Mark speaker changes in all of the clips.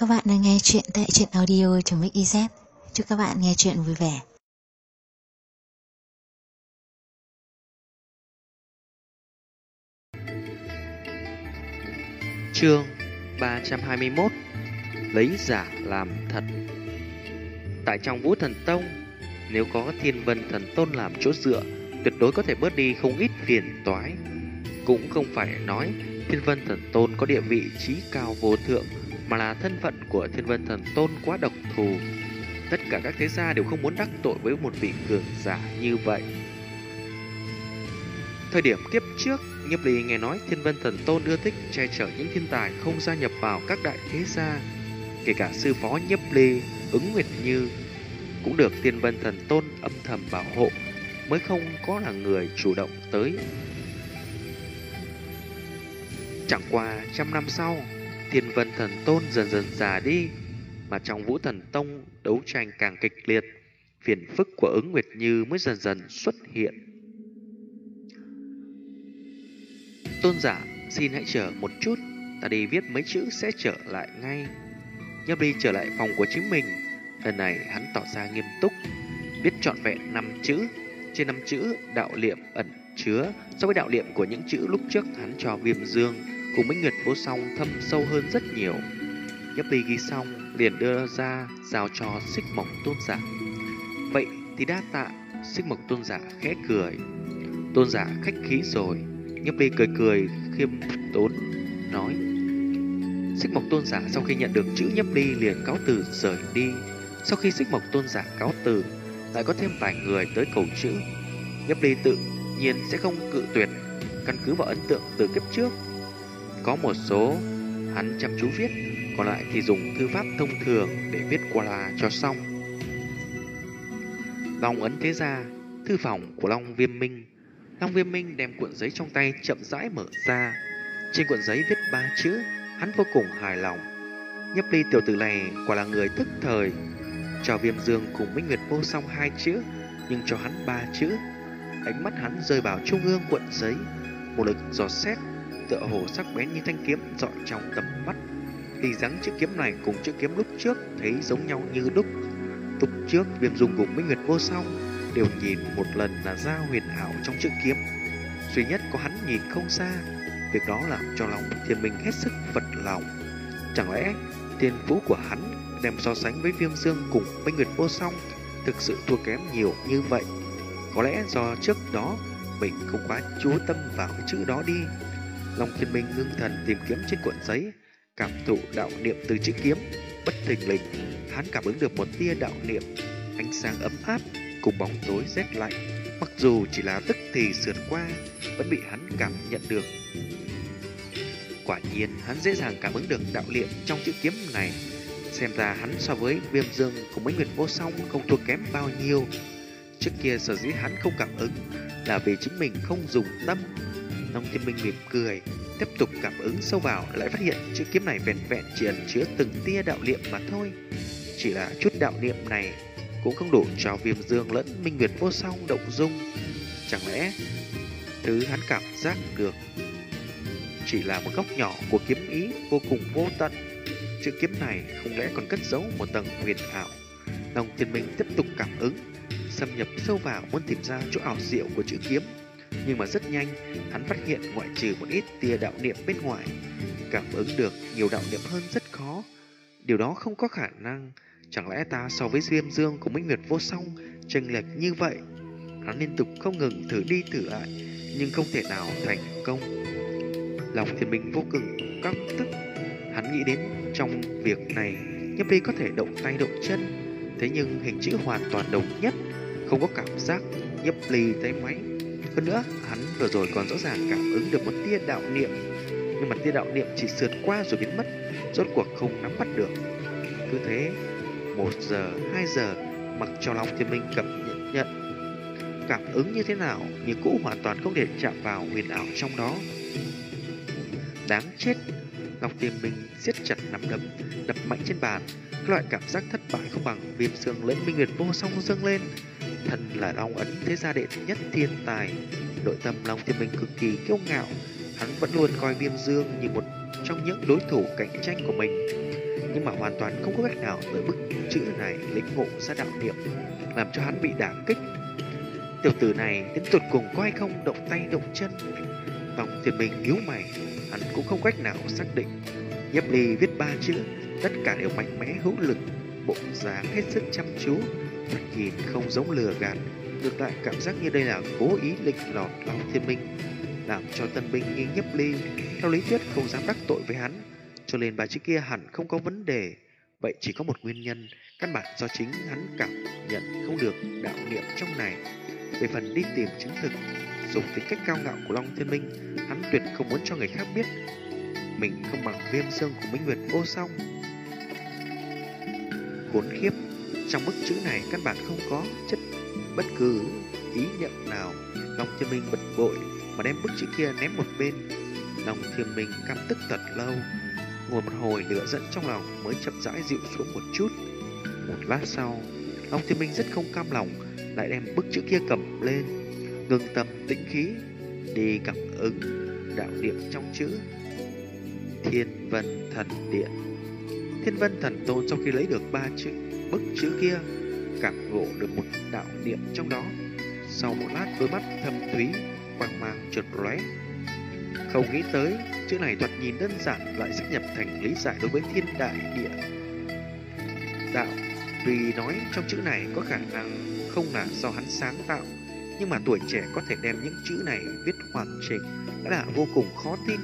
Speaker 1: Các bạn đang nghe chuyện tại truyện audio.mix.iz. Chúc các bạn nghe chuyện vui vẻ.
Speaker 2: Chương 321: Lấy giả làm thật. Tại trong Vũ Thần Tông, nếu có Thiên Vân Thần Tôn làm chỗ dựa, tuyệt đối có thể bớt đi không ít phiền toái. Cũng không phải nói Thiên Vân Thần Tôn có địa vị trí cao vô thượng, mà là thân phận của Thiên Vân Thần Tôn quá độc thù. Tất cả các thế gia đều không muốn đắc tội với một vị cường giả như vậy. Thời điểm kiếp trước, Nhiếp Ly nghe nói Thiên Vân Thần Tôn ưa thích che chở những thiên tài không gia nhập vào các đại thế gia. Kể cả sư phó Nhiếp Ly, Ứng Nguyệt Như cũng được Thiên Vân Thần Tôn âm thầm bảo hộ, mới không có là người chủ động tới. Chẳng qua trăm năm sau, Thiên Vân Thần Tôn dần dần già đi, mà trong Vũ Thần Tông đấu tranh càng kịch liệt, phiền phức của Ứng Nguyệt Như mới dần dần xuất hiện. Tôn giả, xin hãy chờ một chút, ta đi viết mấy chữ sẽ trở lại ngay. Nhiếp Ly trở lại phòng của chính mình. Lần này hắn tỏ ra nghiêm túc, viết trọn vẹn 5 chữ. Trên 5 chữ đạo niệm ẩn chứa so với đạo niệm của những chữ lúc trước hắn cho Viêm Dương cùng Minh Nguyệt Vô Song thâm sâu hơn rất nhiều. Nhiếp Ly ghi xong liền đưa ra giao cho Xích Mộc Tôn giả. Vậy thì đa tạ. Xích Mộc Tôn giả khẽ cười. Tôn giả khách khí rồi. Nhiếp Ly cười cười khiêm tốn nói. Xích Mộc Tôn giả sau khi nhận được chữ Nhiếp Ly liền cáo từ rời đi. Sau khi Xích Mộc Tôn giả cáo từ, lại có thêm vài người tới cầu chữ. Nhiếp Ly tự nhiên sẽ không cự tuyệt, căn cứ vào ấn tượng từ kiếp trước. Có một số hắn chăm chú viết, còn lại thì dùng thư pháp thông thường để viết qua là cho xong. Long ấn thế ra, thư phòng của Long Viêm Minh. Long Viêm Minh đem cuộn giấy trong tay chậm rãi mở ra. Trên cuộn giấy viết 3 chữ, hắn vô cùng hài lòng. Nhiếp Ly tiểu tử này quả là người thức thời. Cho Viêm Dương cùng Minh Nguyệt Vô Song 2 chữ, nhưng cho hắn 3 chữ. Ánh mắt hắn rơi vào trung ương cuộn giấy, một lực giọt sét tựa hồ sắc bén như thanh kiếm dọi trong tầm mắt. Vì dáng chữ kiếm này cùng chữ kiếm lúc trước thấy giống nhau như đúc. Lúc trước Viêm Dương cùng Minh Nguyệt Vô Song đều nhìn một lần là ra huyền ảo trong chữ kiếm, duy nhất có hắn nhìn không xa. Việc đó làm cho lòng Thiên Minh hết sức phật lòng. Chẳng lẽ thiên phú của hắn đem so sánh với Viêm Dương cùng Minh Nguyệt Vô Song thực sự thua kém nhiều như vậy? Có lẽ do trước đó mình không quá chú tâm vào cái chữ đó đi. Long Thiên Minh ngưng thần tìm kiếm trên cuộn giấy, cảm thụ đạo niệm từ chữ kiếm. Bất thình lình, hắn cảm ứng được một tia đạo niệm, ánh sáng ấm áp cùng bóng tối rét lạnh. Mặc dù chỉ là tức thì sượt qua, vẫn bị hắn cảm nhận được. Quả nhiên hắn dễ dàng cảm ứng được đạo niệm trong chữ kiếm này. Xem ra hắn so với Viêm Dương cùng Minh Nguyệt Vô Song không thua kém bao nhiêu. Trước kia sở dĩ hắn không cảm ứng là vì chính mình không dùng tâm. Long Thiên Minh mỉm cười, tiếp tục cảm ứng sâu vào, lại phát hiện chữ kiếm này vẹn vẹn chỉ ẩn chứa từng tia đạo niệm mà thôi. Chỉ là chút đạo niệm này cũng không đủ cho Viêm Dương lẫn Minh Nguyệt Vô Song động dung. Chẳng lẽ thứ hắn cảm giác được chỉ là một góc nhỏ của kiếm ý vô cùng vô tận? Chữ kiếm này không lẽ còn cất giấu một tầng huyền ảo? Long Thiên Minh tiếp tục cảm ứng, xâm nhập sâu vào muốn tìm ra chỗ ảo diệu của chữ kiếm. Nhưng mà rất nhanh, hắn phát hiện ngoại trừ một ít tia đạo niệm bên ngoài, cảm ứng được nhiều đạo niệm hơn rất khó. Điều đó không có khả năng. Chẳng lẽ ta so với Viêm Dương của Minh Nguyệt Vô Song chênh lệch như vậy? Hắn liên tục không ngừng thử đi thử lại, nhưng không thể nào thành công. Lòng Thiên Minh vô cùng căm tức. Hắn nghĩ đến trong việc này Nhiếp Ly có thể động tay động chân, thế nhưng hình chữ hoàn toàn đồng nhất, không có cảm giác Nhiếp Ly tay máy. Hơn nữa, hắn vừa rồi còn rõ ràng cảm ứng được một tia đạo niệm, nhưng mà tia đạo niệm chỉ sượt qua rồi biến mất, rốt cuộc không nắm bắt được. Cứ thế 1 giờ, 2 giờ, mặc cho Long Thiên Minh nhận cảm ứng như thế nào, nhưng cũ hoàn toàn không thể chạm vào huyền ảo trong đó. Đáng chết! Long Thiên Minh siết chặt nắm đấm, đập mạnh trên bàn. Cái loại cảm giác thất bại không bằng Viêm Dương lẫn Minh Nguyệt Vô Song dâng lên. Thân là Long ấn thế gia đệ nhất thiên tài, nội tâm Long Thiên Minh cực kỳ kiêu ngạo. Hắn vẫn luôn coi Viêm Dương như một trong những đối thủ cạnh tranh của mình. nhưng mà hoàn toàn không có cách nào tới bức chữ này lĩnh ngộ ra đạo niệm, làm cho hắn bị đả kích. Tiểu tử này đến tột cùng có hay không động tay động chân? Long Thiên Minh nhíu mày, hắn cũng không cách nào xác định. Nhiếp Ly viết 3 chữ, tất cả đều mạnh mẽ hữu lực, bộ dáng hết sức chăm chú, thoạt nhìn không giống lừa gạt, ngược lại cảm giác như đây là cố ý lịnh lọt Long Thiên Minh, làm cho tân binh như Nhiếp Ly theo lý thuyết không dám đắc tội với hắn, cho nên 3 chữ kia hẳn không có vấn đề. Vậy chỉ có một nguyên nhân, căn bản do chính hắn cảm nhận không được đạo niệm trong này. Về phần đi tìm chứng thực, dùng tính cách cao ngạo của Long Thiên Minh, hắn tuyệt không muốn cho người khác biết mình không bằng Viêm Dương của Minh Nguyệt Vô Song. Khốn khiếp, trong bức chữ này căn bản không có chất bất cứ ý niệm nào. Long Thiên Minh bực bội mà đem bức chữ kia ném một bên. Long Thiên Minh căm tức thật lâu, ngồi một hồi lửa giận trong lòng mới chậm rãi dịu xuống một chút. Một lát sau, Long Thiên Minh rất không cam lòng, lại đem bức chữ kia cầm lên, ngừng tâm tĩnh khí, đi cảm ứng đạo niệm trong chữ Thiên Vân Thần Điện. Thiên Vân Thần Tôn sau khi lấy được 3 bức chữ kia, cảm ngộ được một đạo niệm trong đó. Sau một lát, đôi mắt thâm thúy quang mang chợt lóe. Không nghĩ tới chữ này thoạt nhìn đơn giản lại sáp nhập thành lý giải đối với thiên đại địa đạo. Tuy nói trong chữ này có khả năng không là do hắn sáng tạo, nhưng mà tuổi trẻ có thể đem những chữ này viết hoàn chỉnh đã là vô cùng khó tin.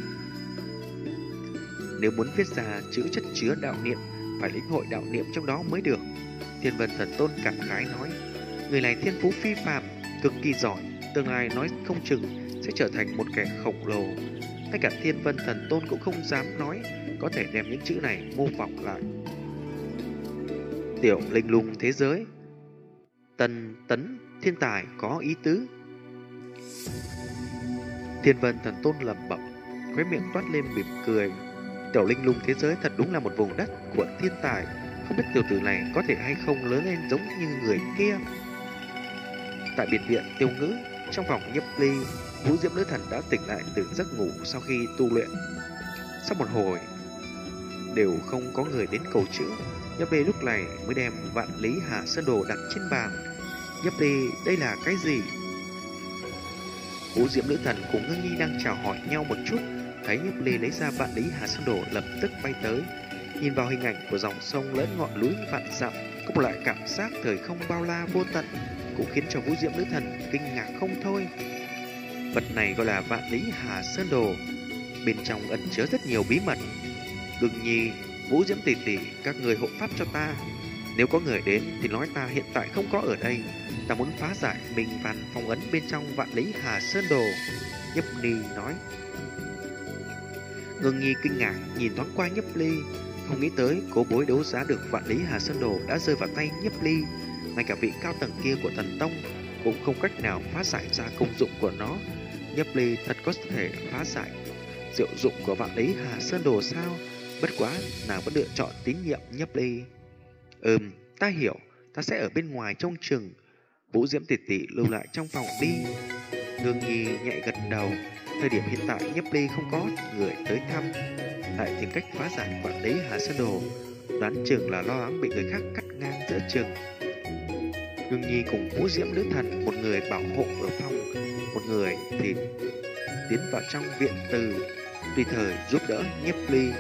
Speaker 2: Nếu muốn viết ra chữ chất chứa đạo niệm, phải lĩnh hội đạo niệm trong đó mới được. Thiên Vân Thần Tôn cảm khái nói, người này thiên phú phi phàm, cực kỳ giỏi, tương lai nói không chừng sẽ trở thành một kẻ khổng lồ. Ngay cả Thiên Vân Thần Tôn cũng không dám nói có thể đem những chữ này mô phỏng lại. Tiểu linh lung thế giới, Tần Tấn thiên tài có ý tứ. Thiên Vân Thần Tôn lẩm bẩm, khóe miệng toát lên mỉm cười. Tiểu linh lung thế giới thật đúng là một vùng đất của thiên tài, không biết tiểu tử này có thể hay không lớn lên giống như người kia. Tại biệt viện Tiêu Ngữ, trong phòng Nhiếp Ly, Vũ Diễm Nữ Thần đã tỉnh lại từ giấc ngủ sau khi tu luyện. Sau một hồi đều không có người đến cầu chữa, Nhiếp Ly lúc này mới đem Vạn Lý Hà Sơn Đồ đặt trên bàn. Nhiếp Ly, đây là cái gì? Vũ Diễm Nữ Thần cùng Ngưng Nhi đang chào hỏi nhau một chút, thấy Nhiếp Ly lấy ra Vạn Lý Hà Sơn Đồ lập tức bay tới. Nhìn vào hình ảnh của dòng sông lẫn ngọn núi vạn dặm, có một loại cảm giác thời không bao la vô tận, cũng khiến cho Vũ Diễm Nữ Thần kinh ngạc không thôi. Vật này gọi là Vạn Lý Hà Sơn Đồ, bên trong ẩn chứa rất nhiều bí mật. Ngưng Nhi, Vũ Diễm tỷ tỷ, các người hộ pháp cho ta. Nếu có người đến thì nói ta hiện tại không có ở đây, ta muốn phá giải minh văn phong ấn bên trong Vạn Lý Hà Sơn Đồ. Nhiếp Ly nói. Ngưng Nhi kinh ngạc nhìn thoáng qua Nhiếp Ly, không nghĩ tới cố bối đấu giá được Vạn Lý Hà Sơn Đồ đã rơi vào tay Nhiếp Ly. Ngay cả vị cao tầng kia của Thần Tông cũng không cách nào phá giải ra công dụng của nó. Nhiếp Ly thật có thể phá giải diệu dụng của Vạn Lý Hà Sơn Đồ sao? Bất quá nàng vẫn lựa chọn tín nhiệm Nhiếp Ly. Ta hiểu, ta sẽ ở bên ngoài trông chừng. Vũ Diễm tỷ tỷ lưu lại trong phòng đi. Ngưng Nhi nhẹ gật đầu. Thời điểm hiện tại Nhiếp Ly không có người tới thăm, lại tìm cách phá giải Vạn Lý Hà Sơn Đồ, đoán chừng là lo lắng bị người khác cắt ngang giữa chừng. Ngưng Nhi cùng Vũ Diễm Nữ Thần, một người bảo hộ ở phòng, một người thì tiến vào trong viện từ, tùy thời giúp đỡ Nhiếp Ly.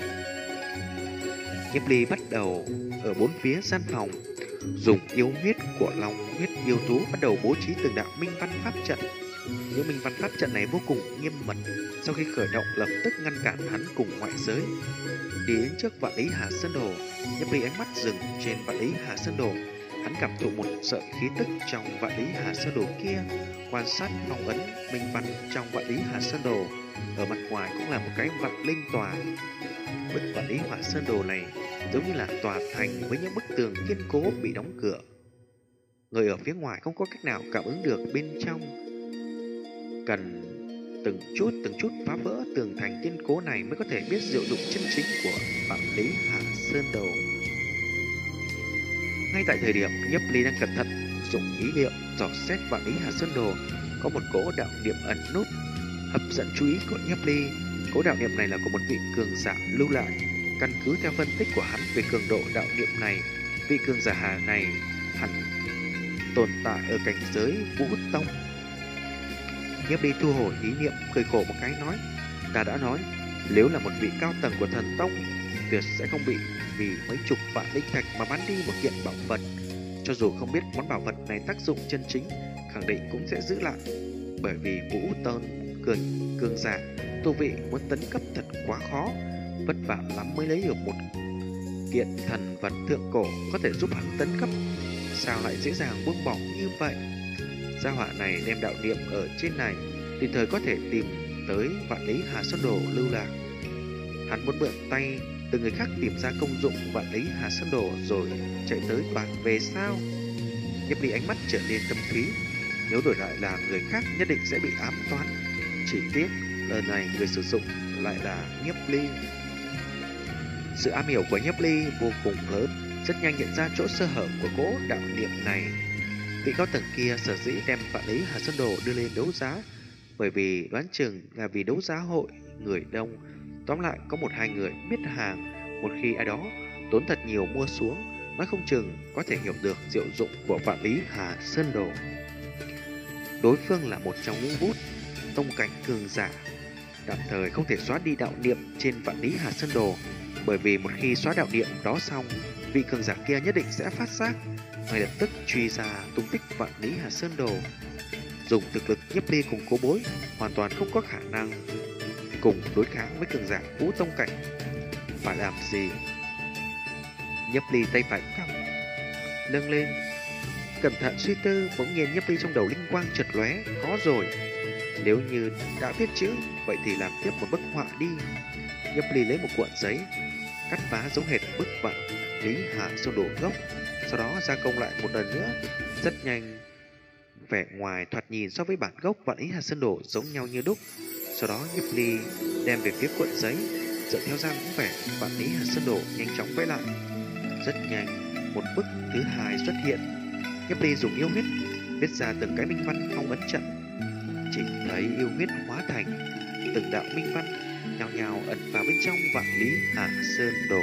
Speaker 2: Nhiếp Ly bắt đầu ở bốn phía gian phòng, dùng yêu huyết của Long huyết yêu thú bắt đầu bố trí từng đạo minh văn pháp trận. Những minh văn pháp trận này vô cùng nghiêm mật, sau khi khởi động lập tức ngăn cản hắn cùng ngoại giới. Đi đến trước Vạn Lý Hà Sơn Đồ, Nhiếp Ly ánh mắt dừng trên Vạn Lý Hà Sơn Đồ. Hắn cảm thụ một sợi khí tức trong Vạn Lý Hà Sơn Đồ kia, quan sát phong ấn minh văn trong Vạn Lý Hà Sơn Đồ. Ở mặt ngoài cũng là một cái vạn linh tòa. Bức Vạn Lý Hà Sơn Đồ này giống như là tòa thành với những bức tường kiên cố bị đóng cửa. Người ở phía ngoài không có cách nào cảm ứng được bên trong, cần từng chút phá vỡ tường thành kiên cố này mới có thể biết diệu dụng chân chính của Vạn Lý Hà Sơn Đồ. Ngay tại thời điểm Nhiếp Ly đang cẩn thận dùng ý niệm dò xét Vạn Lý Hà Sơn Đồ, có một cỗ đạo niệm ẩn núp hấp dẫn chú ý của Nhiếp Ly. Cỗ đạo niệm này là của một vị cường giả lưu lại. Căn cứ theo phân tích của hắn về cường độ đạo niệm này, vị cường giả hà này hẳn tồn tại ở cảnh giới Vũ Tông. Nhiếp Ly thu hồi ý niệm, cười khổ một cái nói: ta đã nói, nếu là một vị cao tầng của thần tông, tuyệt sẽ không bị vì mấy chục vạn linh thạch mà bán đi một kiện bảo vật. Cho dù không biết món bảo vật này tác dụng chân chính, khẳng định cũng sẽ giữ lại. Bởi vì Vũ Tôn cường giả tu vị muốn tấn cấp thật quá khó, vất vả lắm mới lấy được một kiện thần vật thượng cổ có thể giúp hắn tấn cấp, sao lại dễ dàng buông bỏ như vậy? Gia hỏa này đem đạo niệm ở trên này, tùy thời có thể tìm tới vạn lý Hà Sơn Đồ lưu lạc. Hắn muốn mượn tay từ người khác tìm ra công dụng vạn lý Hà Sơn Đồ rồi chạy tới bàn về sao? Nhiếp Ly ánh mắt trở nên thâm thúy. Nếu đổi lại là người khác nhất định sẽ bị ám toán. Chỉ tiếc lần này người sử dụng lại là Nhiếp Ly. Sự am hiểu của Nhiếp Ly vô cùng lớn, rất nhanh nhận ra chỗ sơ hở của cỗ đạo niệm này. Vị cao tầng kia sở dĩ đem vạn lý Hà Sơn Đồ đưa lên đấu giá, bởi vì đoán chừng là vì đấu giá hội người đông. Tóm lại có một hai người biết hàng, một khi ai đó tốn thật nhiều mua xuống, nói không chừng có thể hiểu được diệu dụng của vạn lý Hà Sơn Đồ. Đối phương là một trong những Vũ Tông cảnh cường giả, tạm thời không thể xóa đi đạo niệm trên vạn lý Hà Sơn Đồ, bởi vì một khi xóa đạo niệm đó xong, vị cường giả kia nhất định sẽ phát giác, ngay lập tức truy ra tung tích vạn lý Hà Sơn Đồ. Dùng thực lực Nhiếp Ly cùng Cố Bối hoàn toàn không có khả năng cùng đối kháng với cường giả Vũ Tông cảnh. Phải làm gì? Nhiếp Ly tay phải cắm nâng lên, cẩn thận suy tư. Bỗng nhiên Nhiếp Ly trong đầu linh quang chợt lóe, có rồi, nếu như đã viết chữ vậy thì làm tiếp một bức họa đi. Nhiếp Ly lấy một cuộn giấy, cắt vá giống hệt bức vạn lý Hà Sơn Đồ gốc, sau đó gia công lại một lần nữa. Rất nhanh, vẻ ngoài thoạt nhìn so với bản gốc vạn lý Hà Sơn Đồ giống nhau như đúc. Sau đó Nhiếp Ly đem về phía cuộn giấy, dựa theo dáng vẻ vạn lý Hà Sơn Đồ nhanh chóng vẽ lại. Rất nhanh, một bức thứ hai xuất hiện. Nhiếp Ly dùng yêu huyết viết ra từng cái minh văn phong ấn trận. Chỉ thấy yêu huyết hóa thành từng đạo minh văn nhào nhào ẩn vào bên trong vạn lý Hà Sơn Đồ.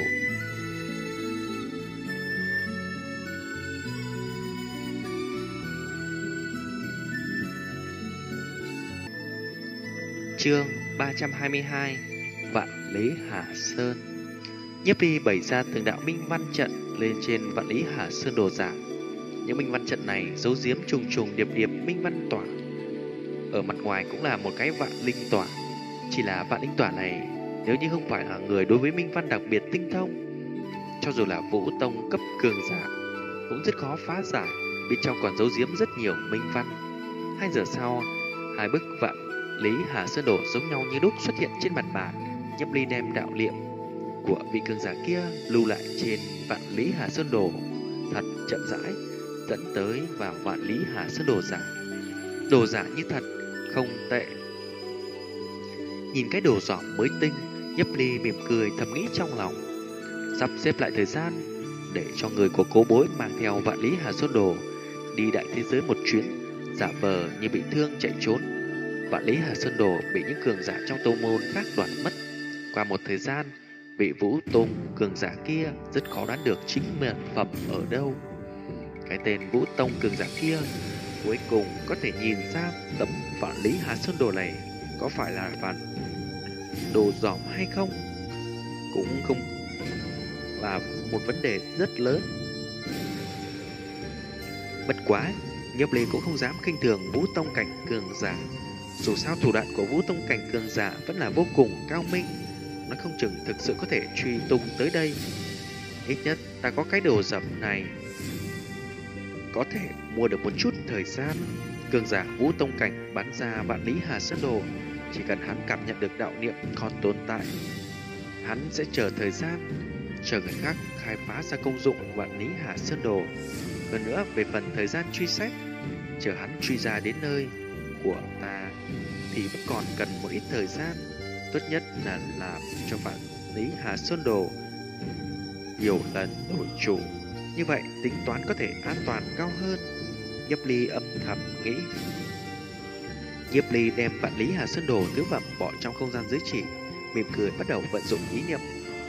Speaker 2: Chương 322: Vạn lý Hà Sơn. Nhiếp Ly bày ra từng đạo minh văn trận lên trên vạn lý Hà Sơn Đồ giả. Những minh văn trận này giấu giếm trùng trùng điệp điệp minh văn tỏa. Ở mặt ngoài cũng là một cái vạn linh tỏa. Chỉ là vạn linh tỏa này, nếu như không phải là người đối với minh văn đặc biệt tinh thông, cho dù là Vũ Tông cấp cường giả cũng rất khó phá giải. Bên trong còn giấu giếm rất nhiều minh văn. 2 giờ sau, hai bức vạn lý Hà Sơn Đồ giống nhau như đúc xuất hiện trên mặt bàn. Nhiếp Ly đem đạo niệm của vị cường giả kia lưu lại trên vạn lý Hà Sơn Đồ, thật chậm rãi dẫn tới vào vạn lý Hà Sơn Đồ giả. Đồ giả như thật, không tệ. Nhìn cái đồ giỏm mới tinh, Nhiếp Ly mỉm cười thầm nghĩ trong lòng. Sắp xếp lại thời gian để cho người của Cố Bối mang theo vạn lý Hà Sơn Đồ đi đại thế giới một chuyến, giả vờ như bị thương chạy trốn. Vạn lý Hà Sơn Đồ bị những cường giả trong tông môn khác đoạt mất. Qua một thời gian, vị Vũ Tôn cường giả kia rất khó đoán được chính mật phẩm ở đâu. Cái tên Vũ Tông cường giả kia cuối cùng có thể nhìn ra tấm vạn lý Hà Sơn Đồ này có phải là vạn đồ giỏm hay không, cũng không là một vấn đề rất lớn. Bất quá, Nhiếp Ly cũng không dám khinh thường Vũ Tông cảnh cường giả. Dù sao thủ đoạn của Vũ Tông cảnh cường giả vẫn là vô cùng cao minh, nó không chừng thực sự có thể truy tung tới đây. Ít nhất ta có cái đồ giỏm này, có thể mua được một chút thời gian. Cường giả Vũ Tông cảnh bắn ra vạn lý Hà Sơn Đồ, chỉ cần hắn cảm nhận được đạo niệm còn tồn tại, hắn sẽ chờ thời gian, chờ người khác khai phá ra công dụng vạn lý Hà Sơn Đồ. Hơn nữa, về phần thời gian truy xét, chờ hắn truy ra đến nơi của ta thì vẫn còn cần một ít thời gian. Tốt nhất là làm cho vạn lý Hà Sơn Đồ nhiều lần đổi chủ, như vậy tính toán có thể an toàn cao hơn. Nhiếp Ly âm thầm nghĩ. Nhiếp Ly đem vạn lý Hà Sơn Đồ thứ phẩm bỏ trong không gian giới chỉ, mỉm cười bắt đầu vận dụng ý niệm.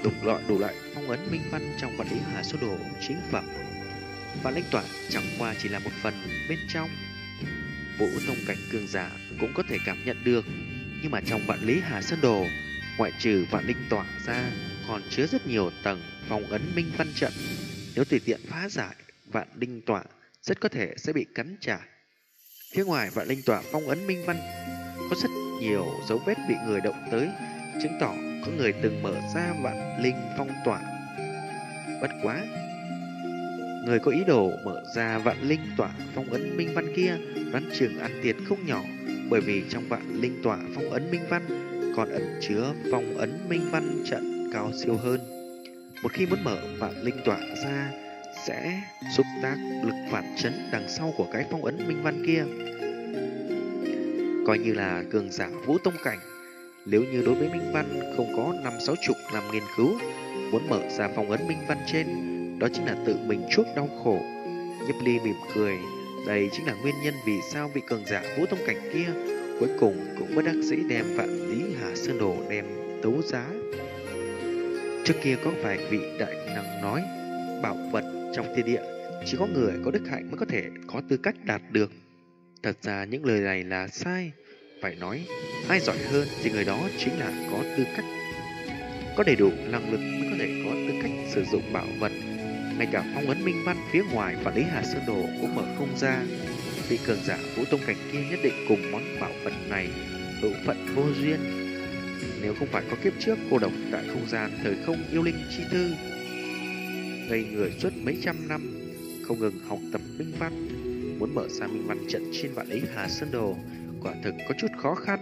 Speaker 2: đủ loại phong ấn minh văn trong vạn lý Hà Sơn Đồ chính phẩm. Vạn linh tỏa chẳng qua chỉ là một phần bên trong. Vũ tông cảnh cường giả cũng có thể cảm nhận được, nhưng mà trong vạn lý Hà Sơn Đồ, ngoại trừ vạn linh tỏa ra, còn chứa rất nhiều tầng phong ấn minh văn trận. Nếu tùy tiện phá giải vạn linh tỏa, rất có thể sẽ bị cắn trả. Phía ngoài vạn linh tỏa phong ấn minh văn có rất nhiều dấu vết bị người động tới, chứng tỏ có người từng mở ra vạn linh phong tỏa. Bất quá, người có ý đồ mở ra vạn linh tỏa phong ấn minh văn kia đoán chừng ăn thiệt không nhỏ, bởi vì trong vạn linh tỏa phong ấn minh văn còn ẩn chứa phong ấn minh văn trận cao siêu hơn. Một khi muốn mở vạn linh tỏa ra, sẽ xúc tác lực phản chấn đằng sau của cái phong ấn minh văn kia. Coi như là cường giả vũ tông cảnh, nếu như đối với minh văn không có 50-60 năm nghiên cứu, muốn mở ra phong ấn minh văn trên, đó chính là tự mình chuốc đau khổ. Nhiếp Ly mỉm cười, đây chính là nguyên nhân vì sao vị cường giả vũ tông cảnh kia cuối cùng cũng bất đắc dĩ đem vạn lý Hà Sơn Đồ đem đấu giá. Trước kia có vài vị đại năng nói, bảo vật trong thiên địa chỉ có người có đức hạnh mới có thể có tư cách đạt được. Thật ra những lời này là sai. Phải nói, ai giỏi hơn thì người đó chính là có tư cách, có đầy đủ năng lực mới có thể có tư cách sử dụng bảo vật. Ngay cả phong ấn minh văn phía ngoài vạn lý Hà Sơn Đồ cũng mở không ra. Vị cường giả vũ tông cảnh kia nhất định cùng món bảo vật này hữu phận vô duyên. Nếu không phải có kiếp trước cô độc tại không gian thời không yêu linh chi thư, ngây người suốt mấy trăm năm, không ngừng học tập minh văn, muốn mở ra minh văn trận trên vạn lý Hà Sơn Đồ quả thực có chút khó khăn.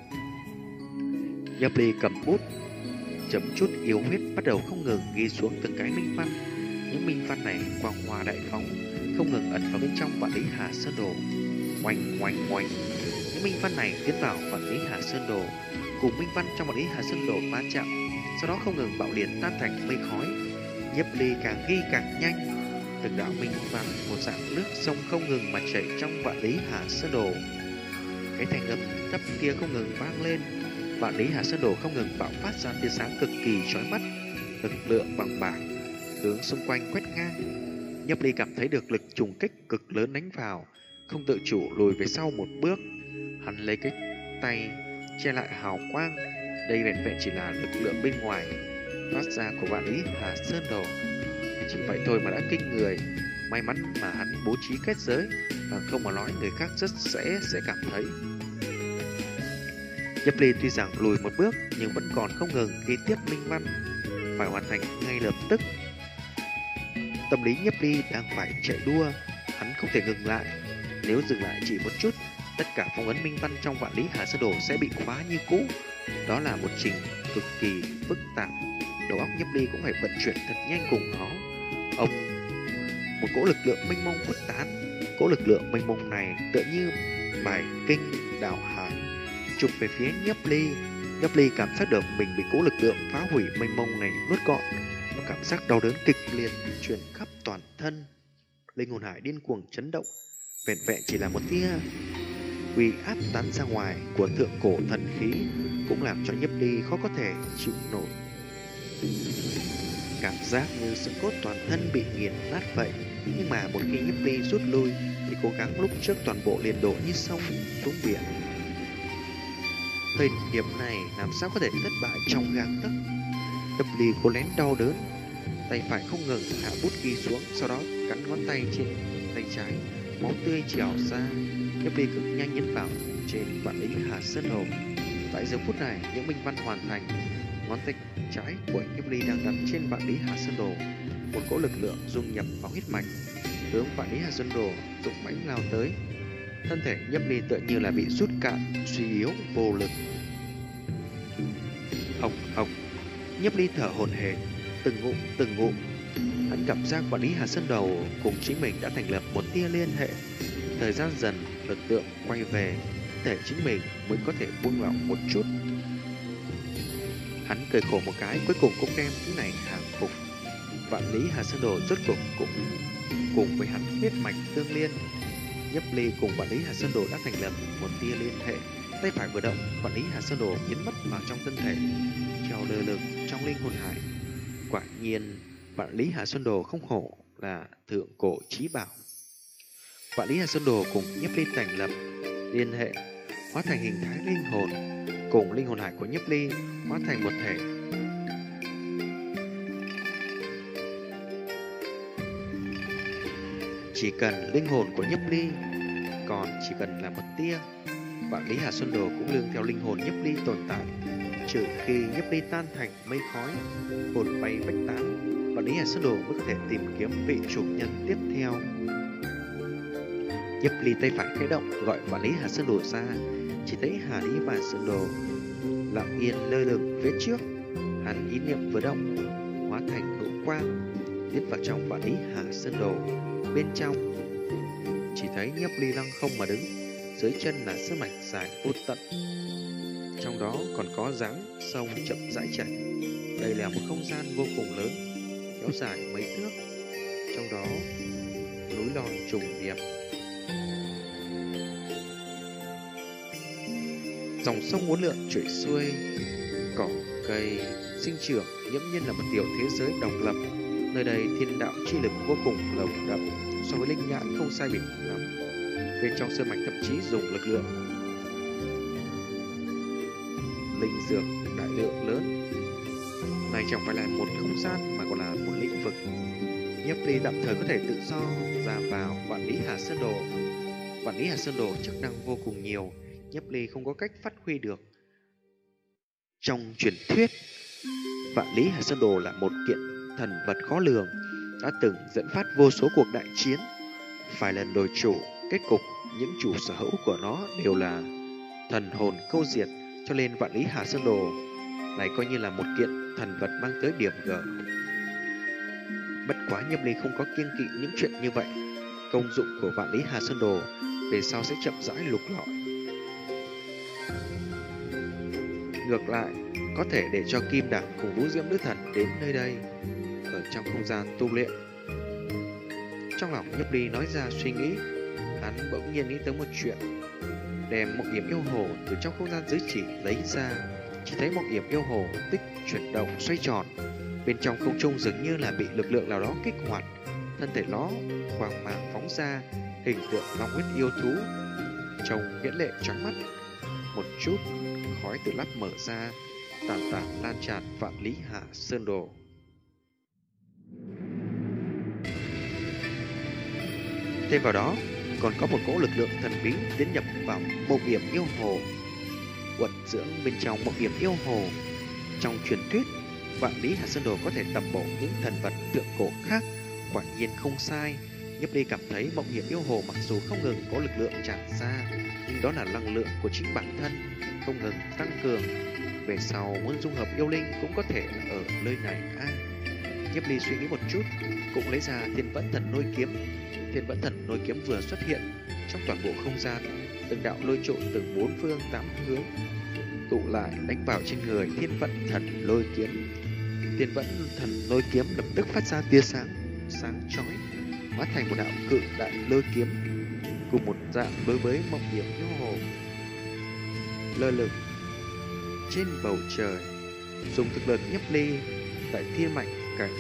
Speaker 2: Nhiếp Ly cầm bút, chấm chút yêu huyết, bắt đầu không ngừng ghi xuống từng cái minh văn. Những minh văn này quang hoa đại phóng, không ngừng ẩn vào bên trong vạn lý Hà Sơn Đồ. Oanh oanh oanh, những minh văn này tiến vào vạn lý Hà Sơn Đồ, cùng minh văn trong vạn lý Hà Sơn Đồ va chạm, sau đó không ngừng bạo liệt tan thành mây khói. Nhiếp Ly càng ghi càng nhanh, từng đạo minh văn một dạng nước sông không ngừng mà chảy trong vạn lý Hà Sơn Đồ. Cái thanh âm thấp kia không ngừng vang lên, vạn lý Hà Sơn Đồ không ngừng bạo phát ra tia sáng cực kỳ chói mắt, lực lượng bằng bạc hướng xung quanh quét ngang. Nhiếp Ly cảm thấy được lực trùng kích cực lớn đánh vào, không tự chủ lùi về sau một bước. Hắn lấy cái tay che lại hào quang, đây vẹn vẹn chỉ là lực lượng bên ngoài phát ra của vạn lý Hà Sơn Đồ. Chỉ vậy thôi mà đã kinh người. May mắn mà hắn bố trí kết giới, và không mà nói người khác rất sẽ cảm thấy. Nhiếp Ly tuy rằng lùi một bước nhưng vẫn còn không ngừng ghi tiếp minh văn, phải hoàn thành ngay lập tức. Tâm lý Nhiếp Ly đang phải chạy đua, hắn không thể ngừng lại. Nếu dừng lại chỉ một chút, tất cả phong ấn minh văn trong vạn lý Hà Sơn Đồ sẽ bị khóa như cũ. Đó là một trình cực kỳ phức tạp, đầu óc Nhiếp Ly cũng phải vận chuyển thật nhanh cùng nó. Một cỗ lực lượng mênh mông khuếch tán, cỗ lực lượng mênh mông này tựa như bài kinh đảo hải chụp về phía Nhiếp Ly. Nhiếp Ly cảm giác được mình bị cỗ lực lượng phá hủy mênh mông này nuốt gọn, và cảm giác đau đớn kịch liệt truyền khắp toàn thân. Linh hồn hải điên cuồng chấn động, vẹn vẹn chỉ là một tia uy áp tán ra ngoài của thượng cổ thần khí cũng làm cho Nhiếp Ly khó có thể chịu nổi. Cảm giác như xương cốt toàn thân bị nghiền nát vậy. Nhưng mà một khi Nhiếp Ly rút lui thì cố gắng lúc trước toàn bộ liền đổ như sông xuống biển. Thời điểm này làm sao có thể thất bại trong gang tấc. Nhiếp Ly cố nén đau đớn, tay phải không ngừng hạ bút ghi xuống, sau đó cắn ngón tay trên tay trái, máu tươi trào ra. Nhiếp Ly cực nhanh nhấn vào trên vạn lý Hà Sơn Đồ. Tại giờ phút này, những minh văn hoàn thành. Ngón tay trái của Nhiếp Ly đang đặt trên vạn lý Hà Sơn Đồ, một cỗ lực lượng dung nhập vào huyết mạch, hướng vạn lý Hà Sơn Đồ dũng mãnh lao tới. Thân thể Nhiếp Ly tựa như là bị rút cạn, suy yếu vô lực. Hộc hộc, Nhiếp Ly thở hổn hển, từng ngụm. Hắn cảm giác vạn lý Hà Sơn Đồ cùng chính mình đã thành lập một tia liên hệ. Thời gian dần, lực lượng quay về, thể chính mình mới có thể buông lỏng một chút. Hắn cười khổ một cái, cuối cùng cũng đem thứ này hàng phục. Vạn lý Hà Sơn Đồ rốt cuộc cũng cùng với hắn huyết mạch tương liên. Nhiếp Ly cùng vạn lý Hà Sơn Đồ đã thành lập một tia liên hệ. Tay phải vừa động, vạn lý Hà Sơn Đồ biến mất vào trong thân thể, treo lơ lửng trong linh hồn hải. Quả nhiên, Vạn Lý Hà Sơn Đồ không hổ là thượng cổ chí bảo. Vạn Lý Hà Sơn Đồ cùng Nhiếp Ly thành lập liên hệ, hóa thành hình thái linh hồn, cùng linh hồn hải của Nhiếp Ly hóa thành một thể. Chỉ cần linh hồn của Nhiếp Ly còn chỉ cần là một tia, Vạn Lý Hà Sơn Đồ cũng nương theo linh hồn Nhiếp Ly tồn tại. Trừ khi Nhiếp Ly tan thành mây khói, hồn bay bách tán, Vạn Lý Hà Sơn Đồ mới có thể tìm kiếm vị chủ nhân tiếp theo. Nhiếp Ly tay phải khẽ động gọi Vạn Lý Hà Sơn Đồ ra, chỉ thấy Hà Lý và Sơn Đồ lặng yên lơ lửng phía trước. Hắn ý niệm vừa động, hóa thành hữu quang tiến vào trong Vạn Lý Hà Sơn Đồ. Bên trong chỉ thấy Nhiếp Ly lăng không mà đứng, dưới chân là sơn mạch dài vô tận, trong đó còn có dáng sông chậm rãi chảy. Đây là một không gian vô cùng lớn, kéo dài mấy thước, trong đó núi non trùng điệp, dòng sông uốn lượn chảy xuôi, cỏ cây sinh trưởng, nghiễm nhiên là một tiểu thế giới độc lập. Nơi đây thiên đạo chi lực vô cùng nồng đậm, so với linh nhãn không sai biệt lắm. Bên trong sơn mạch thậm chí dùng lực lượng linh dược đại lượng lớn. Này chẳng phải là một không gian mà còn là một lĩnh vực. Nhiếp Ly tạm thời có thể tự do ra vào Vạn Lý Hà Sơn Đồ. Vạn Lý Hà Sơn Đồ chức năng vô cùng nhiều, Nhiếp Ly không có cách phát huy được. Trong truyền thuyết, Vạn Lý Hà Sơn Đồ là một kiện thần vật khó lường, đã từng dẫn phát vô số cuộc đại chiến, vài lần đổi chủ. Kết cục những chủ sở hữu của nó đều là thần hồn câu diệt, cho nên Vạn Lý Hà Sơn Đồ này coi như là một kiện thần vật mang tới điểm gở. Bất quá Nhiếp Ly không có kiêng kỵ những chuyện như vậy. Công dụng của Vạn Lý Hà Sơn Đồ về sau sẽ chậm rãi lục lọi. Ngược lại, có thể để cho Kim Đẳng cùng Vũ Diễm Nữ Thần đến nơi đây, ở trong không gian tu luyện. Trong lòng Nhiếp Ly nói ra suy nghĩ, hắn bỗng nhiên nghĩ tới một chuyện. Đem Mộng Yểm Yêu Hồ từ trong không gian giới chỉ lấy ra, chỉ thấy Mộng Yểm Yêu Hồ tích chuyển động xoay tròn, bên trong không trung dường như là bị lực lượng nào đó kích hoạt, thân thể nó quang mang phóng ra, hình tượng long huyết yêu thú, trông viễn lệ chói mắt. Một chút khói từ lắp mở ra, tàn tàn lan tràn Vạn Lý Hà Sơn Đồ. Thêm vào đó, còn có một cỗ lực lượng thần bí tiến nhập vào Mộng Yểm Yêu Hồ, quật dưỡng bên trong Mộng Yểm Yêu Hồ. Trong truyền thuyết, Vạn Lý Hà Sơn Đồ có thể tầm bổ những thần vật tượng cổ khác, quả nhiên không sai. Nhiếp Ly cảm thấy Mộng Yểm Yêu Hồ mặc dù không ngừng có lực lượng tràn ra, nhưng đó là năng lượng của chính bản thân, không ngừng tăng cường. Về sau muốn dung hợp yêu linh cũng có thể là ở nơi này Nhiếp Ly suy nghĩ một chút, cũng lấy ra Thiên Vẫn Thần Lôi Kiếm. Thiên Vẫn Thần Lôi Kiếm vừa xuất hiện, trong toàn bộ không gian, từng đạo lôi trội từ bốn phương tám hướng tụ lại đánh vào trên người Thiên Vẫn Thần Lôi Kiếm. Thiên Vẫn Thần Lôi Kiếm lập tức phát ra tia sáng sáng chói, hóa thành một đạo cự đại lôi kiếm, cùng một dạng đối với Mộng Yểm Yêu Hồ, lơ lửng trên bầu trời. Dùng thực lực Nhiếp Ly tại thiên mạch cảnh,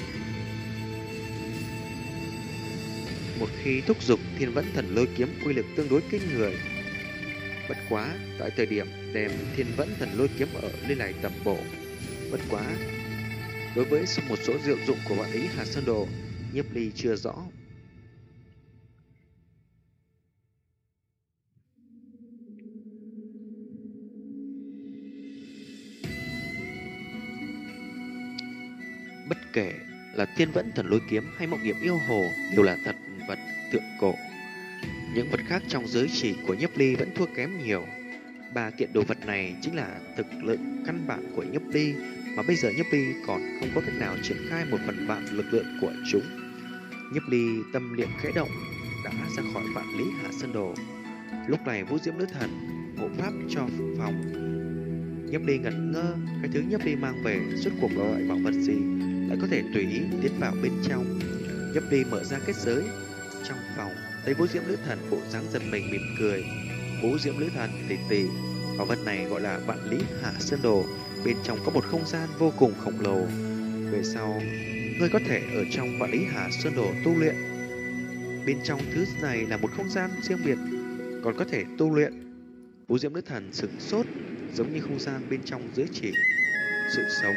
Speaker 2: một khi thúc giục Thiên Vẫn Thần Lôi Kiếm uy lực tương đối kinh người. Bất quá tại thời điểm đem Thiên Vẫn Thần Lôi Kiếm ở nơi này tầm bổ, bất quá đối với một số diệu dụng của Vạn Lý Hà Sơn Đồ, Nhiếp Ly chưa rõ. Bất kể là Thiên Vẫn Thần Lôi Kiếm hay Mộng Yểm Yêu Hồ đều là thật vật thượng cổ. Những vật khác trong giới chỉ của Nhiếp Ly vẫn thua kém nhiều. Ba kiện đồ vật này chính là thực lực căn bản của Nhiếp Ly, mà bây giờ Nhiếp Ly còn không có cách nào triển khai một phần vạn lực lượng của chúng. Nhiếp Ly tâm niệm khẽ động, đã ra khỏi Vạn Lý Hà Sơn Đồ. Lúc này Vũ Diễm Nữ Thần hộ pháp cho phòng. Nhiếp Ly ngẩn ngơ, cái thứ Nhiếp Ly mang về suốt cuộc là loại bảo vật gì lại có thể tùy ý tiến vào bên trong. Nhiếp Ly mở ra kết giới trong phòng, thấy Vũ Diễm Nữ Thần bộ dáng giật mình mỉm cười. Vũ Diễm Nữ Thần tỉ tỉ, bảo vật này gọi là Vạn Lý Hà Sơn Đồ, bên trong có một không gian vô cùng khổng lồ. Về sau, ngươi có thể ở trong Vạn Lý Hà Sơn Đồ tu luyện. Bên trong thứ này là một không gian riêng biệt, còn có thể tu luyện. Vũ Diễm Nữ Thần sửng sốt, giống như không gian bên trong dưới chỉ sự sống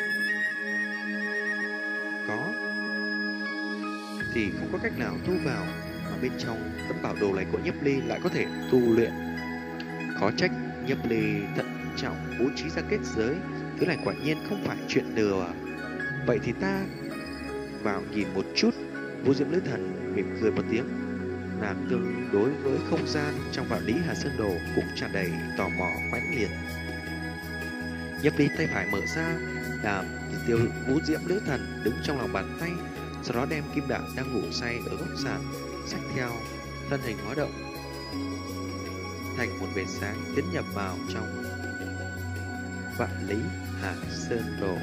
Speaker 2: có thì không có cách nào thu vào, mà bên trong tấm bảo đồ này của Nhiếp Ly lại có thể tu luyện. Khó trách Nhiếp Ly thận trọng bố trí ra kết giới, thứ này quả nhiên không phải chuyện đùa. Vậy thì ta vào nhìn một chút. Vũ Diễm Nữ Thần mỉm cười một tiếng. Nàng tương đối với không gian trong Vạn Lý Hà Sơn Đồ cũng tràn đầy tò mò mãnh liệt. Nhiếp Ly tay phải mở ra, làm tiêu Vũ Diễm Nữ Thần đứng trong lòng bàn tay, sau đó đem kim đạn đang ngủ say ở góc sàn xách theo, thân hình hóa động thành một vệt sáng tiến nhập vào trong Vạn Lý Hà Sơn Đồ.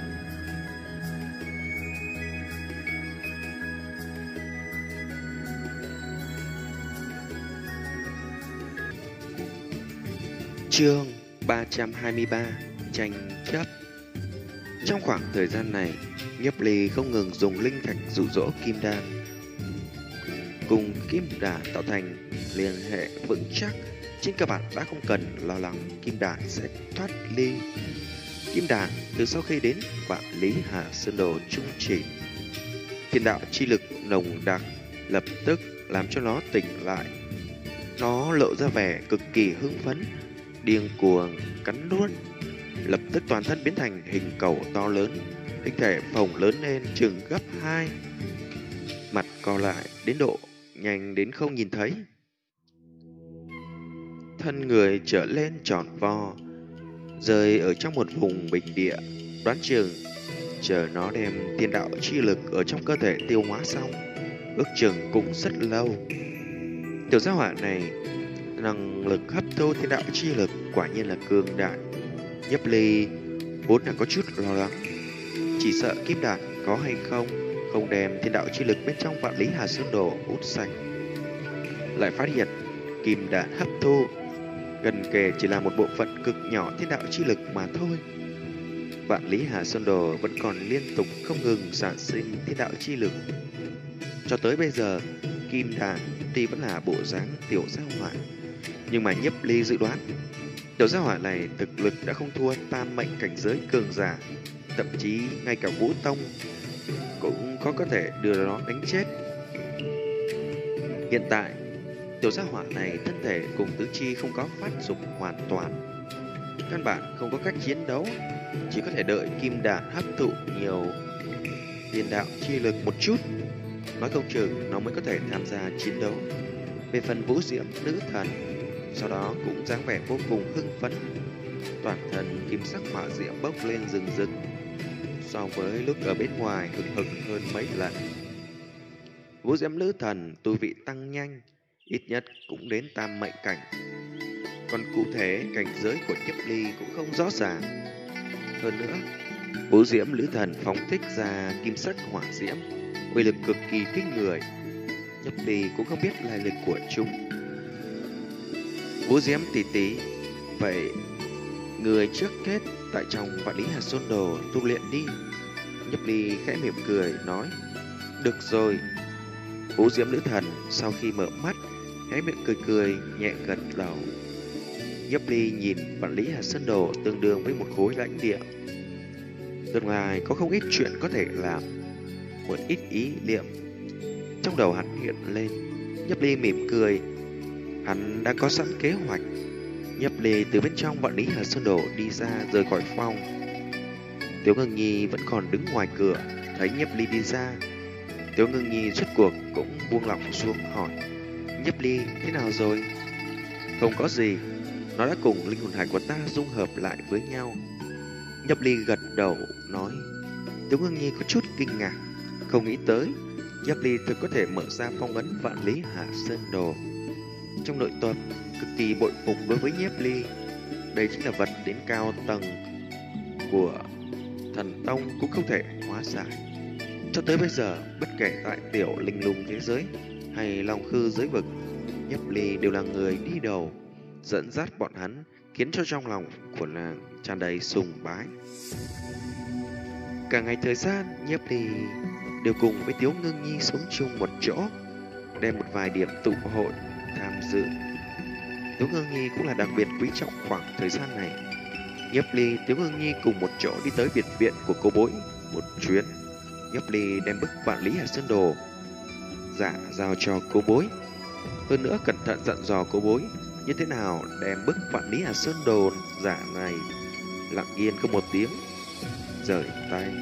Speaker 2: Chương 323: Tranh chấp. Trong khoảng thời gian này, Nhiếp Ly không ngừng dùng linh thạch dụ dỗ kim đan cùng kim đàn tạo thành liên hệ vững chắc. Trên cơ bản đã không cần lo lắng kim đàn sẽ thoát ly. Kim đàn từ sau khi đến Vạn Lý Hà Sơn Đồ trung chỉ, thiên đạo chi lực nồng đặc lập tức làm cho nó tỉnh lại. Nó lộ ra vẻ cực kỳ hưng phấn, điên cuồng cắn nuốt. Lập tức toàn thân biến thành hình cầu to lớn, hình thể phồng lớn lên chừng gấp 2, mặt co lại đến độ nhanh đến không nhìn thấy. Thân người trở lên tròn vo, rơi ở trong một vùng bình địa. Đoán chừng chờ nó đem thiên đạo chi lực ở trong cơ thể tiêu hóa xong, ước chừng cũng rất lâu. Tiểu gia hỏa này năng lực hấp thu thiên đạo chi lực quả nhiên là cường đại. Nhiếp Ly vốn là có chút lo lắng, chỉ sợ kim đàn có hay không đem thiên đạo chi lực bên trong Vạn Lý Hà Sơn Đồ hút sạch. Lại phát hiện kim đàn hấp thu gần kề chỉ là một bộ phận cực nhỏ thiên đạo chi lực mà thôi. Vạn Lý Hà Sơn Đồ vẫn còn liên tục không ngừng sản sinh thiên đạo chi lực. Cho tới bây giờ, kim đàn tuy vẫn là bộ dáng tiểu gia hỏa, nhưng mà Nhiếp Ly dự đoán tiểu gia hỏa này thực lực đã không thua tam mệnh cảnh giới cường giả, thậm chí ngay cả Vũ Tông cũng có thể đưa nó đánh chết. Hiện tại, tiểu gia hỏa này thân thể cùng tứ chi không có phát dục hoàn toàn, căn bản không có cách chiến đấu, chỉ có thể đợi kim đàn hấp thụ nhiều thiên đạo chi lực một chút, nói không chừng nó mới có thể tham gia chiến đấu. Về phần Vũ Diễm Nữ Thần, sau đó cũng dáng vẻ vô cùng hưng phấn, toàn thân kim sắc hỏa diễm bốc lên rừng rực, so với lúc ở bên ngoài hừng hực hơn mấy lần. Vũ Diễm Nữ Thần tu vị tăng nhanh, ít nhất cũng đến tam mệnh cảnh, còn cụ thể cảnh giới của Nhiếp Ly cũng không rõ ràng. Hơn nữa, Vũ Diễm Nữ Thần phóng thích ra kim sắc hỏa diễm, uy lực cực kỳ kinh người. Nhiếp Ly cũng không biết lai lịch của chúng. Vũ Diễm tỷ tỷ, vậy người trước hết tại trong Vạn Lý Hà Sơn Đồ tu luyện đi. Nhiếp Ly khẽ mỉm cười nói. Được rồi. Vũ Diễm Nữ Thần sau khi mở mắt, hé miệng cười nhẹ gật đầu. Nhiếp Ly nhìn Vạn Lý Hà Sơn Đồ tương đương với một khối lãnh địa. Bên ngoài có không ít chuyện có thể làm, một ít ý niệm trong đầu hắn hiện lên. Nhiếp Ly mỉm cười, hắn đã có sẵn kế hoạch. Nhiếp Ly từ bên trong Vạn Lý Hà Sơn Đồ đi ra, rời khỏi phòng. Tiểu Ngưng Nhi vẫn còn đứng ngoài cửa, thấy Nhiếp Ly đi ra, Tiểu Ngưng Nhi rốt cuộc cũng buông lỏng xuống hỏi: Nhiếp Ly thế nào rồi? Không có gì, nó đã cùng linh hồn hải của ta dung hợp lại với nhau. Nhiếp Ly gật đầu nói. Tiểu Ngưng Nhi có chút kinh ngạc, không nghĩ tới Nhiếp Ly thực có thể mở ra phong ấn Vạn Lý Hà Sơn Đồ. Trong nội tâm cực kỳ bội phục đối với Nhiếp Ly. Đây chính là vật đến cao tầng của thần tông cũng không thể hóa giải. Cho tới bây giờ, bất kể tại tiểu linh lung thế giới hay Long Khư giới vực, Nhiếp Ly đều là người đi đầu, dẫn dắt bọn hắn, khiến cho trong lòng của nàng tràn đầy sùng bái. Cả ngày thời gian, Nhiếp Ly đều cùng với Tiếu Ngưng Nhi xuống chung một chỗ, đem một vài điểm tụ hội tham dự. Tiếu Ngưng Nhi cũng là đặc biệt quý trọng khoảng thời gian này. Nhiếp Ly, Tiếu Ngưng Nhi cùng một chỗ đi tới biệt viện của cô Bối một chuyến. Nhiếp Ly đem bức vạn lý Hà Sơn Đồ giả giao cho cô Bối. Hơn nữa cẩn thận dặn dò cô Bối như thế nào đem bức vạn lý Hà Sơn Đồ giả này lặng yên không một tiếng rời tay.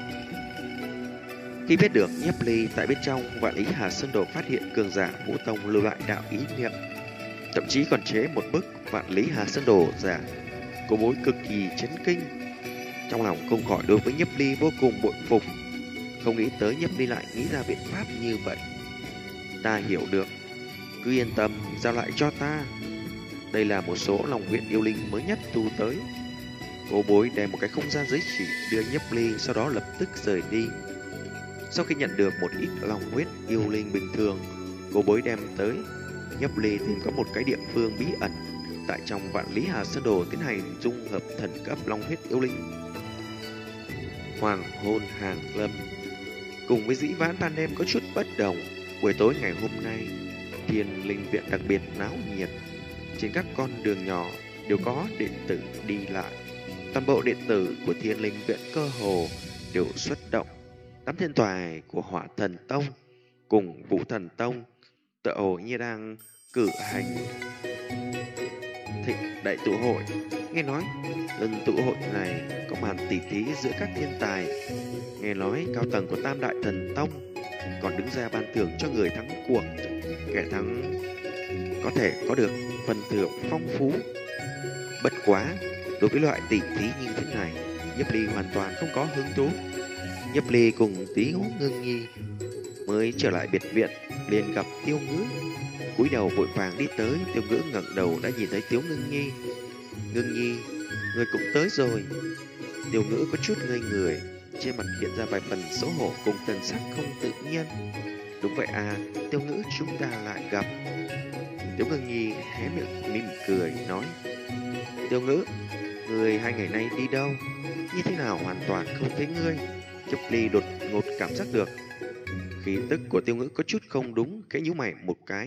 Speaker 2: Khi biết được Nhiếp Ly tại bên trong vạn lý Hà Sơn Đồ phát hiện cường giả Ngũ Tông lưu lại đạo ý niệm, thậm chí còn chế một bức vạn lý Hà Sơn Đồ giả, cô Bối cực kỳ chấn kinh. Trong lòng không khỏi đối với Nhiếp Ly vô cùng bội phục, không nghĩ tới Nhiếp Ly lại nghĩ ra biện pháp như vậy. Ta hiểu được, cứ yên tâm giao lại cho ta. Đây là một số lòng nguyện yêu linh mới nhất tu tới. Cô Bối đem một cái không gian giới chỉ đưa Nhiếp Ly, sau đó lập tức rời đi. Sau khi nhận được một ít lòng huyết yêu linh bình thường, cô Bối đem tới Nhiếp Ly tìm có một cái địa phương bí ẩn tại trong vạn lý Hà Sơn Đồ tiến hành dung hợp thần cấp long huyết yêu linh. Hoàng hôn hàng lâm cùng với dĩ vãng ban đêm có chút bất đồng. Buổi tối ngày hôm nay, Thiên Linh Viện đặc biệt náo nhiệt. Trên các con đường nhỏ đều có đệ tử đi lại. Toàn bộ đệ tử của Thiên Linh Viện cơ hồ đều xuất động. Đám thiên tài của Hỏa Thần Tông cùng Vũ Thần Tông tựa hồ như đang cử hành thịnh đại tụ hội. Nghe nói lần tụ hội này có màn tỉ thí giữa các thiên tài. Nghe nói cao tầng của Tam Đại Thần Tông còn đứng ra ban thưởng cho người thắng cuộc. Kẻ thắng có thể có được phần thưởng phong phú. Bất quá, đối với loại tỉ thí như thế này, Nhiếp Ly hoàn toàn không có hứng thú. Nhiếp Ly cùng Tiếu Ngưng Nhi mới trở lại biệt viện, liền gặp Tiêu Ngữ. Cúi đầu vội vàng đi tới. Tiêu Ngữ ngẩng đầu đã nhìn thấy Tiếu Ngưng Nhi. Ngưng Nhi, người cũng tới rồi. Tiêu Ngữ có chút ngây người, trên mặt hiện ra vài phần xấu hổ cùng thần sắc không tự nhiên. Đúng vậy à, Tiêu Ngữ, chúng ta lại gặp. Tiếu Ngưng Nhi hé miệng mỉm cười nói: Tiêu Ngữ, người 2 ngày nay đi đâu? Như thế nào hoàn toàn không thấy ngươi? Nhiếp Ly đột ngột cảm giác được khí tức của Tiêu Ngữ có chút không đúng, khẽ nhíu mày một cái.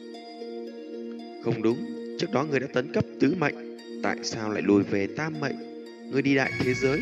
Speaker 2: Không đúng, trước đó ngươi đã tấn cấp tứ mệnh, tại sao lại lùi về tam mệnh? Ngươi đi đại thế giới?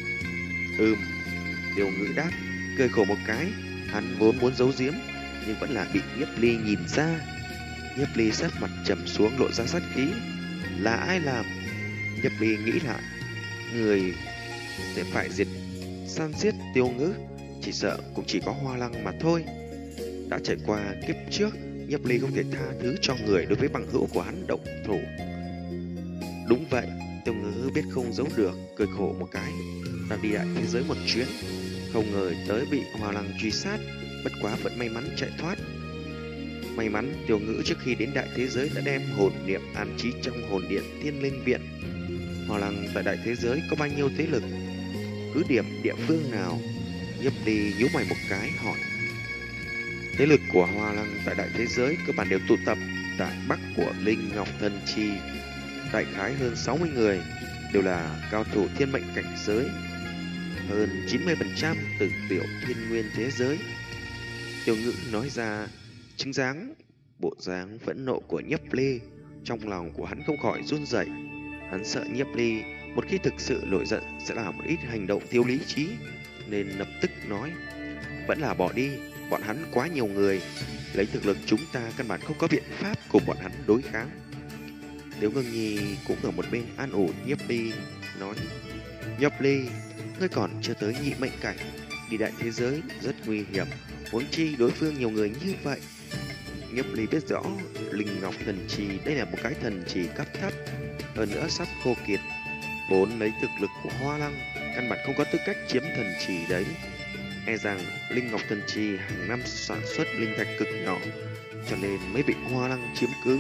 Speaker 2: Tiêu Ngữ đáp, cười khổ một cái. Hắn vốn muốn giấu giếm, nhưng vẫn là bị Nhiếp Ly nhìn ra. Nhiếp Ly sắc mặt trầm xuống, lộ ra sát khí. Là ai làm? Nhiếp Ly nghĩ lại, người sẽ phải săn giết Tiêu Ngữ, chỉ sợ cũng chỉ có Hoa Lăng mà thôi. Đã trải qua kiếp trước, Nhiếp Ly không thể tha thứ cho người đối với bằng hữu của hắn động thủ. Đúng vậy, Tiêu Ngữ biết không giấu được, cười khổ một cái. Đang đi đại thế giới một chuyến, không ngờ tới bị Hoa Lăng truy sát, bất quá vẫn may mắn chạy thoát. May mắn Tiêu Ngữ trước khi đến đại thế giới đã đem hồn niệm an trí trong hồn điện Thiên Linh Viện. Hoa Lăng tại đại thế giới có bao nhiêu thế lực? Cứ điểm địa phương nào? Nhiếp Ly nhíu mày một cái hỏi. Thế lực của Hoa Lăng tại đại thế giới cơ bản đều tụ tập tại bắc của Linh Ngọc Thần Trì. Đại khái hơn 60 người, đều là cao thủ thiên mệnh cảnh giới. Hơn 90% từ tiểu thiên nguyên thế giới. Tiêu Ngữ nói ra, chứng dáng bộ dáng phẫn nộ của Nhiếp Ly. Trong lòng của hắn không khỏi run rẩy. Hắn sợ Nhiếp Ly một khi thực sự nổi giận sẽ làm một ít hành động thiếu lý trí, nên lập tức nói: vẫn là bỏ đi, bọn hắn quá nhiều người, lấy thực lực chúng ta căn bản không có biện pháp cùng bọn hắn đối kháng. Tiếu Ngưng Nhi cũng ở một bên an ủi Nhiếp Ly, nói: Nhiếp Ly, ngươi còn chưa tới nhị mệnh cảnh, đi đại thế giới rất nguy hiểm, huống chi đối phương nhiều người như vậy. Nhiếp Ly biết rõ Linh Ngọc Thần Trì đây là một cái thần trì cấp thấp, hơn nữa sắp khô kiệt, vốn lấy thực lực của Hoa Lăng căn bản không có tư cách chiếm thần trì đấy. E rằng Linh Ngọc Thần Trì hàng năm sản xuất linh thạch cực nhỏ, cho nên mới bị Hoa Lăng chiếm cứ.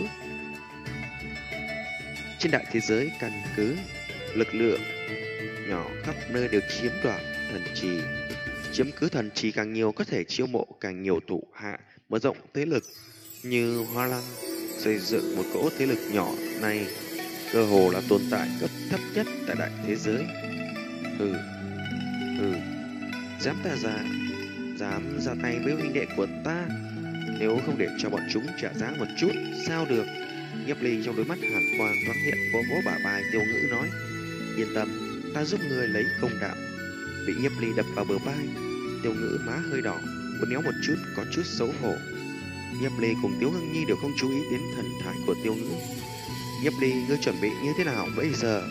Speaker 2: Trên đại thế giới căn cứ lực lượng nhỏ khắp nơi đều chiếm đoạt thần trì. Chiếm cứ thần trì càng nhiều có thể chiêu mộ càng nhiều thủ hạ, mở rộng thế lực. Như Hoa Lăng xây dựng một cỗ thế lực nhỏ này cơ hồ là tồn tại cấp thấp nhất tại đại thế giới. dám ra tay với huynh đệ của ta. Nếu không để cho bọn chúng trả giá một chút, sao được? Nhiếp Ly trong đôi mắt hàn quang thoáng hiện, vỗ vỗ bả vai Tiêu Ngữ nói: yên tâm, ta giúp ngươi lấy công đạo. Bị Nhiếp Ly đập vào bờ vai, Tiêu Ngữ má hơi đỏ, uốn éo một chút, có chút xấu hổ. Nhiếp Ly cùng Tiếu Ngưng Nhi đều không chú ý đến thần thái của Tiêu Ngữ. Nhiếp Ly, ngươi chuẩn bị như thế nào bây giờ?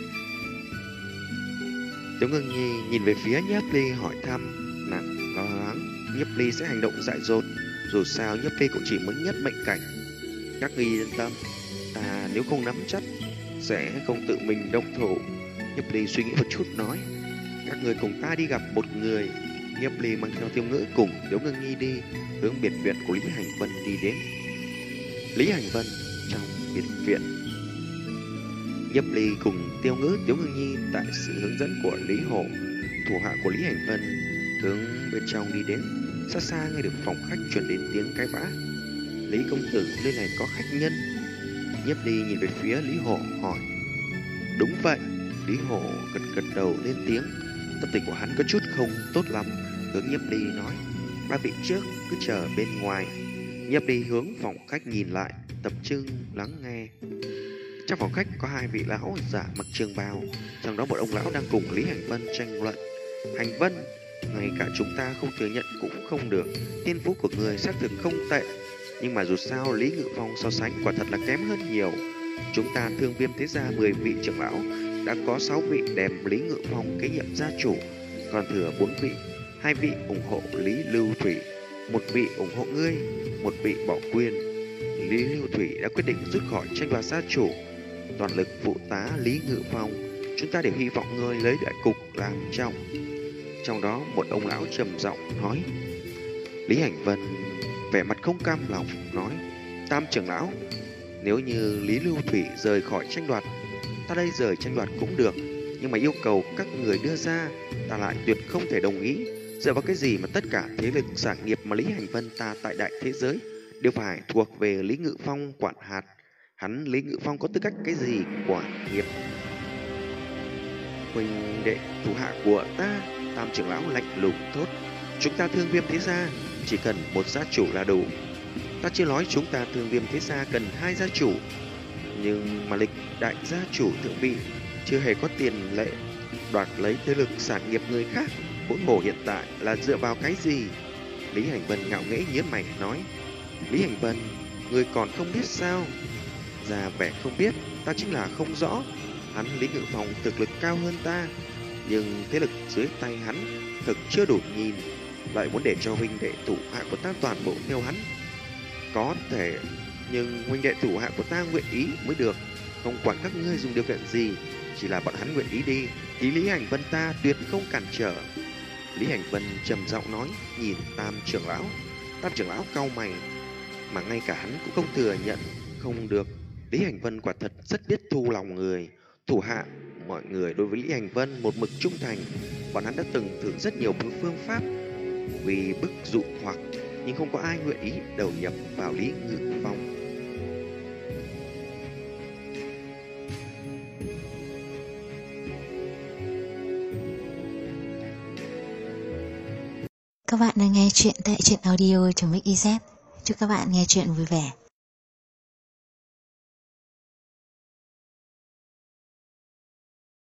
Speaker 2: Tiếu Ngưng Nhi nhìn về phía Nhiếp Ly hỏi thăm, nàng lo lắng Nhiếp Ly sẽ hành động dại dột. Dù sao Nhiếp Ly cũng chỉ mới nhất mệnh cảnh. Các ngươi yên tâm, ta nếu không nắm chắc sẽ không tự mình động thủ. Nhiếp Ly suy nghĩ một chút nói: các người cùng ta đi gặp một người. Nhiếp Ly mang theo Tiêu Ngữ cùng Tiếu Ngưng Nhi đi hướng biệt viện của Lý Hành Vân đi đến. Lý Hành Vân trong biệt viện. Nhiếp Ly cùng Tiêu Ngữ, Tiếu Ngưng Nhi tại sự hướng dẫn của Lý Hổ, thủ hạ của Lý Hành Vân, hướng bên trong đi đến. Xa xa nghe được phòng khách truyền đến tiếng cái vã. Lý công tử, nơi này có khách nhân. Nhiếp Ly nhìn về phía Lý Hổ hỏi. Đúng vậy. Lý Hổ gật đầu lên tiếng. Tâm tình của hắn có chút không tốt lắm, hướng Nhiếp Ly nói: ba vị trước cứ chờ bên ngoài. Nhiếp Ly hướng phòng khách nhìn lại, tập trung lắng nghe. Trong phòng khách có hai vị lão giả mặc trường bào, trong đó một ông lão đang cùng Lý Hành Vân tranh luận. Hành Vân, ngay cả chúng ta không thừa nhận cũng không được, thiên phú của người xác thực không tệ, nhưng mà dù sao Lý Ngự Phong so sánh quả thật là kém hơn nhiều. Chúng ta Thương Viêm thế gia 10 vị trưởng lão, đã có 6 vị đem Lý Ngự Phong kế nhiệm gia chủ, còn thừa 4 vị, 2 vị ủng hộ Lý Lưu Thủy, 1 vị ủng hộ ngươi, 1 vị bỏ quyền. Lý Lưu Thủy đã quyết định rút khỏi tranh đoạt gia chủ, toàn lực phụ tá Lý Ngự Phong. Chúng ta đều hy vọng ngươi lấy đại cục làm trọng. Trong đó một ông lão trầm giọng nói. Lý Hành Vân vẻ mặt không cam lòng nói: Tam trưởng lão, nếu như Lý Lưu Thủy rời khỏi tranh đoạt, ta đây rời tranh đoạt cũng được, nhưng mà yêu cầu các người đưa ra, ta lại tuyệt không thể đồng ý. Dựa vào cái gì mà tất cả thế lực sản nghiệp mà Lý Hành Vân ta tại đại thế giới đều phải thuộc về Lý Ngự Phong quản hạt? Hắn Lý Ngự Phong có tư cách cái gì quản nghiệp? Huynh đệ thủ hạ của ta, Tam trưởng lão lạnh lùng thốt. Chúng ta Thương Viêm thế gia chỉ cần một gia chủ là đủ. Ta chưa nói chúng ta Thương Viêm thế gia cần 2 gia chủ, nhưng mà lịch đại gia chủ thượng vị chưa hề có tiền lệ đoạt lấy thế lực sản nghiệp người khác. Hỗn hổ hiện tại là dựa vào cái gì? Lý Hành Vân ngạo nghễ nhếch mày nói. Lý Hành Vân, người còn không biết sao? Ra vẻ không biết, ta chính là không rõ. Hắn Lý Ngự Phong thực lực cao hơn ta, nhưng thế lực dưới tay hắn thực chưa đủ nhìn, lại muốn để cho huynh đệ thủ hạ của ta toàn bộ theo hắn. Có thể, nhưng huynh đệ thủ hạ của ta nguyện ý mới được, không quản các ngươi dùng điều kiện gì, chỉ là bọn hắn nguyện ý đi thì Lý Hành Vân ta tuyệt không cản trở. Lý Hành Vân trầm giọng nói, nhìn Tam trưởng lão. Tam trưởng lão cau mày, mà ngay cả hắn cũng không thừa nhận. Không được, Lý Hành Vân quả thật rất biết thu lòng người. Thủ hạ mọi người đối với Lý Hành Vân một mực trung thành. Bọn hắn đã từng thử rất nhiều phương pháp vì bức dụ hoặc, nhưng không có ai nguyện ý đầu nhập vào Lý Ngự Phong.
Speaker 1: Các bạn đang nghe chuyện tại truyện audio.mix.iz. Chúc các bạn nghe chuyện vui vẻ.